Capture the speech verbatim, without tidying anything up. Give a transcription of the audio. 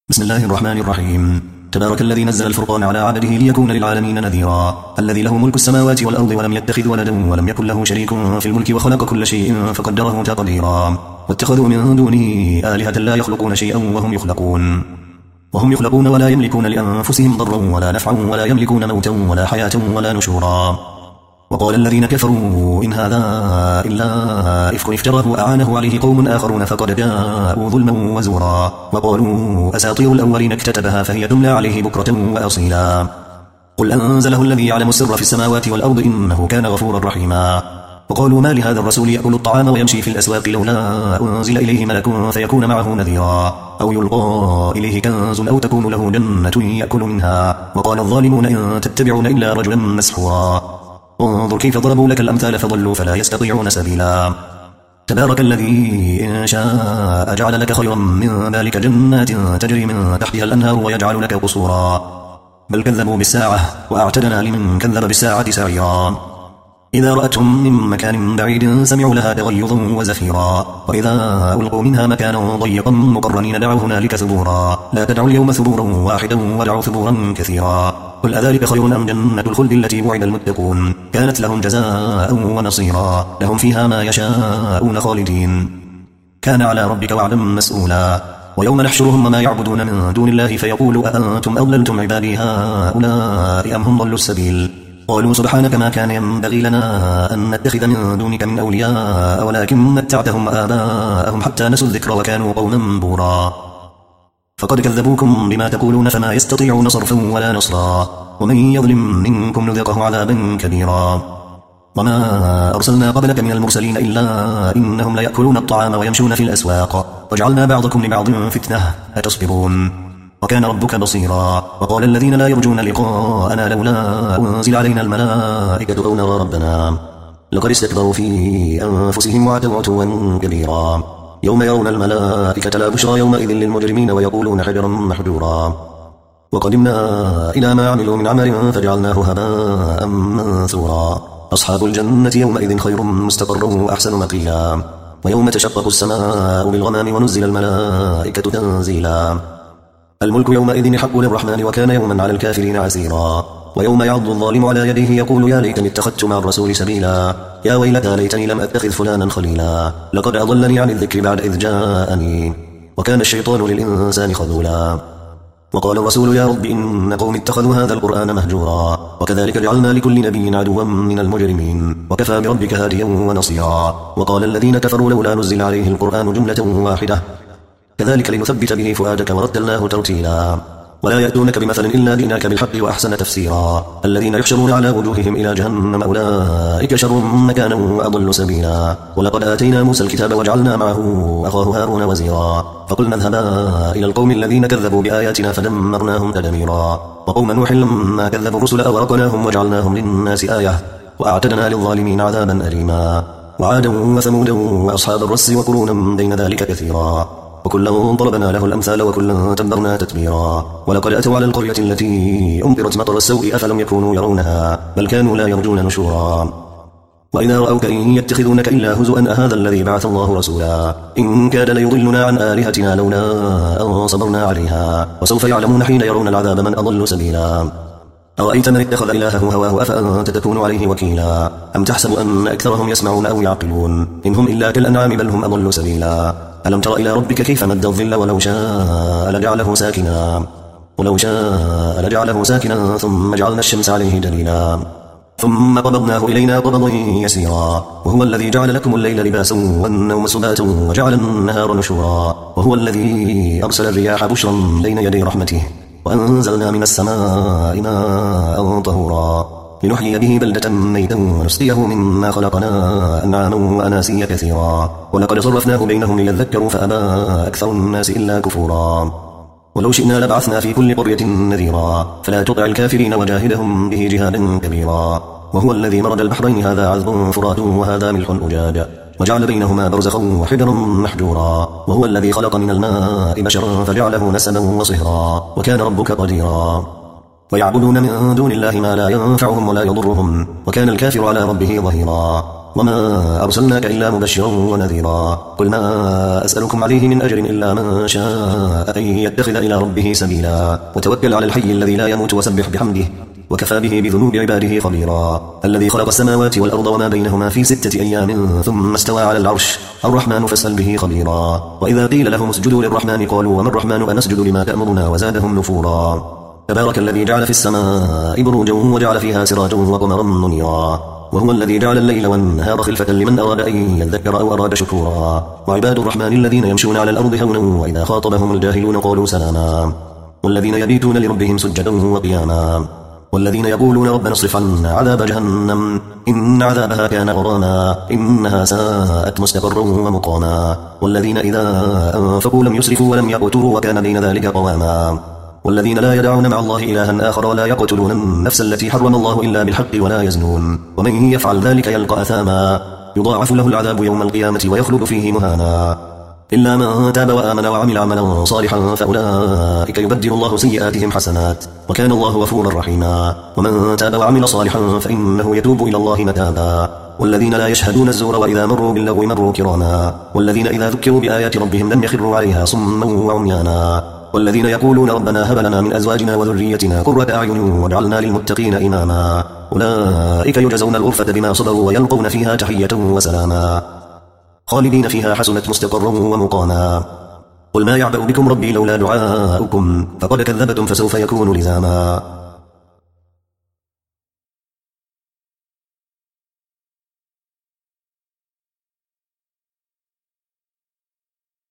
بسم الله الرحمن الرحيم. تبارك الذي نزل الفرقان على عبده ليكون للعالمين نذيرا، الذي له ملك السماوات والأرض ولم يتخذ ولدا ولم يكن له شريك في الملك وخلق كل شيء فقدره تقديرا. واتخذوا من دونه آلهة لا يخلقون شيئا وهم يخلقون وهم يخلقون ولا يملكون لأنفسهم ضرا ولا نفعا ولا يملكون موتا ولا حياة ولا نشورا. وقال الذين كفروا إن هذا إلا إفك افتراه وأعانه عليه قوم آخرون فقد جاءوا ظلما وزورا. وقالوا أساطير الأولين اكتتبها فهي تملى عليه بكرة وأصيلا. قل أنزله الذي يعلم السر في السماوات والأرض إنه كان غفورا رحيما. وقالوا ما لهذا الرسول يأكل الطعام ويمشي في الأسواق لولا أنزل إليه ملك فيكون معه نذيرا أو يلقى إليه كنز أو تكون له جنة يأكل منها. وقال الظالمون إن تتبعون إلا رجلا مسحورا. انظر كيف ضربوا لك الأمثال فضلوا فلا يستطيعون سبيلا. تبارك الذي إن شاء جعل لك خيرا من ذلك جنات تجري من تحتها الأنهار ويجعل لك قصورا. بل كذبوا بالساعة وأعتدنا لمن كذب بالساعة سعيرا. إذا رأتهم من مكان بعيد سمعوا لها تغيظا وزفيرا. وإذا ألقوا منها مكانا ضيقا مقرنين دعوا هنالك ثبورا. لا تدعوا اليوم ثبورا واحدا ودعوا ثبورا كثيرا. قل أذلك خير أم جنة الخلد التي وعد المتقون كانت لهم جزاء ونصيرا. لهم فيها ما يشاءون خالدين كان على ربك وعدا مسؤولا. ويوم نحشرهم وما يعبدون من دون الله فيقول أأنتم أضللتم عبادي هؤلاء أم هم ضلوا السبيل. قالوا سبحانك ما كان ينبغي لنا أن نتخذ من دونك من أولياء ولكن متعتهم آباءهم حتى نسوا الذكر وكانوا قوما بورا. فقد كذبوكم بما تقولون فما يستطيعون صرفا ولا نصرا. ومن يظلم منكم نذقه عذابا كبيرا. وما أرسلنا قبلك من المرسلين إلا إنهم ليأكلون الطعام ويمشون في الأسواق وجعلنا بعضكم لبعض فتنة أتصبرون وكان ربك بصيرا. وقال الذين لا يرجون لقاءنا لولا أنزل علينا الملائكة أو نرى ربنا لقد استكبروا في أنفسهم وعتوا عتوا كبيرا. يوم يرون الملائكة لا بشرى يومئذ للمجرمين ويقولون حجرا محجورا. وقدمنا إلى ما عملوا من عمل فجعلناه هباء منثورا. أصحاب الجنة يومئذ خير مستقرا وأحسن مقيلا. ويوم تشقق السماء بالغمام ونزل الملائكة تنزيلا. الملك يومئذ حق للرحمن وكان يوما على الكافرين عسيرا. ويوم يعض الظالم على يديه يقول يا ليتني اتخذت مع الرسول سبيلا. يا ويلتى ليتني لم أتخذ فلانا خليلا لقد أضلني عن الذكر بعد إذ جاءني وكان الشيطان للإنسان خذولا. وقال الرسول يا رب إن قوم اتخذوا هذا القرآن مهجورا. وكذلك جعلنا لكل نبي عدوا من المجرمين وكفى بربك هاديا ونصيرا. وقال الذين كفروا لولا نزل عليه القرآن جملة واحدة كذلك لنثبت به فؤادك ورتلناه ترتيلا. ولا يأتونك بمثل إلا جئناك بالحق وأحسن تفسيرا. الذين يحشرون على وجوههم إلى جهنم أولئك شر مكانا وأضل سبيلا. ولقد آتينا موسى الكتاب وجعلنا معه أخاه هارون وزيرا. فقلنا اذهبا إلى القوم الذين كذبوا بآياتنا فدمرناهم تدميرا. وقوم نوح لما كذبوا الرسل أغرقناهم وجعلناهم للناس آية وأعتدنا للظالمين عذابا أليما. وعادا وثمودا وأصحاب الرس وقرونا بين ذلك كثيرا. وكلا ضربنا له الأمثال وكلا تبرنا تتبيرا. ولقد أتوا على القرية التي أمطرت مطر السوء أفلم يكونوا يرونها بل كانوا لا يرجون نشورا. وإذا رأوك إن يتخذونك إلا هزؤا أهذا الذي بعث الله رسولا إن كاد ليضلنا عن آلهتنا لولا أن صبرنا عليها. وسوف يعلمون حين يرون العذاب من أضل سبيلا. أرأيت من اتخذ إلهه هواه أفأنت تكون عليه وكيلا. أم تحسب أن أكثرهم يسمعون أو يعقلون إن هم إلا كالأنعام بل هم أضل سبيلا. ألم تر إلى ربك كيف مد الظل ولو شاء لجعله ساكنا ولو شاء لجعله ساكنا ثم جعلنا الشمس عليه دليلا ثم قبضناه إلينا قبضا يسيرا. وهو الذي جعل لكم الليل لباسا والنوم سباتا وجعل النهار نشورا. وهو الذي أرسل الرياح بشرا بين يدي رحمته وأنزلنا من السماء ماء طهورا لنحيي به بلدة ميتا ونسقيه مما خلقنا أنعاما وأناسيا كثيرا. ولقد صرفناه بينهم ليذكروا فأبى أكثر الناس إلا كفورا. ولو شئنا لبعثنا في كل قرية نذيرا فلا تطع الكافرين وجاهدهم به جهادا كبيرا. وهو الذي مرج البحرين هذا عذب فرات وهذا ملح أجاج وجعل بينهما برزخا وحجرا محجورا. وهو الذي خلق من الماء بشرا فجعله نسبا وصهرا وكان ربك قديرا. ويعبدون من دون الله ما لا ينفعهم ولا يضرهم وكان الكافر على ربه ظهيرا. وما أرسلناك إلا مبشرا ونذيرا قل ما أسألكم عليه من أجر إلا من شاء أن يتخذ إلى ربه سبيلا وتوكل على الحي الذي لا يموت وسبح بحمده وكفى به بذنوب عباده خبيرا الذي خلق السماوات والأرض وما بينهما في ستة أيام ثم استوى على العرش الرحمن فاسأل به خبيرا وإذا قيل لهم اسجدوا للرحمن قالوا وما الرحمن أنسجد لما تأمرنا وزادهم نفورا تبارك الذي جعل في السماء بروجا وجعل فيها سراجا وقمرا منيرا وهو الذي جعل الليل والنهار خلفة لمن أراد أن يذكر أو أراد شكورا وعباد الرحمن الذين يمشون على الأرض هونا وإذا خاطبهم الجاهلون قالوا سلاما والذين يبيتون لربهم سجدا وقياما والذين يقولون ربنا اصرف عنا عذاب جهنم إن عذابها كان غراما إنها ساءت مستقرا ومقاما والذين إذا أنفقوا لم يسرفوا ولم يقتروا وكان بين ذلك قواما والذين لا يدعون مع الله إلها آخر ولا يقتلون النفس التي حرم الله إلا بالحق ولا يزنون ومن يفعل ذلك يلقى أثاما يضاعف له العذاب يوم القيامة ويخلد فيه مهانا إلا من تاب وآمن وعمل عملا صالحا فأولئك يبدل الله سيئاتهم حسنات وكان الله غفورا رحيما ومن تاب وعمل صالحا فإنه يتوب إلى الله متابا والذين لا يشهدون الزور وإذا مروا باللغو مروا كراما والذين إذا ذكروا بآيات ربهم لم يخروا عليها صما وعميانا والذين يقولون ربنا هب لنا من أزواجنا وذريتنا قرة أعين واجعلنا للمتقين إماما أولئك يجزون الغرفة بما صبروا ويلقون فيها تحية وسلاما خالدين فيها حسنت مستقرا ومقاما قل ما يعبأ بكم ربي لولا دعاؤكم فقد كذبتم فسوف يكون لزاما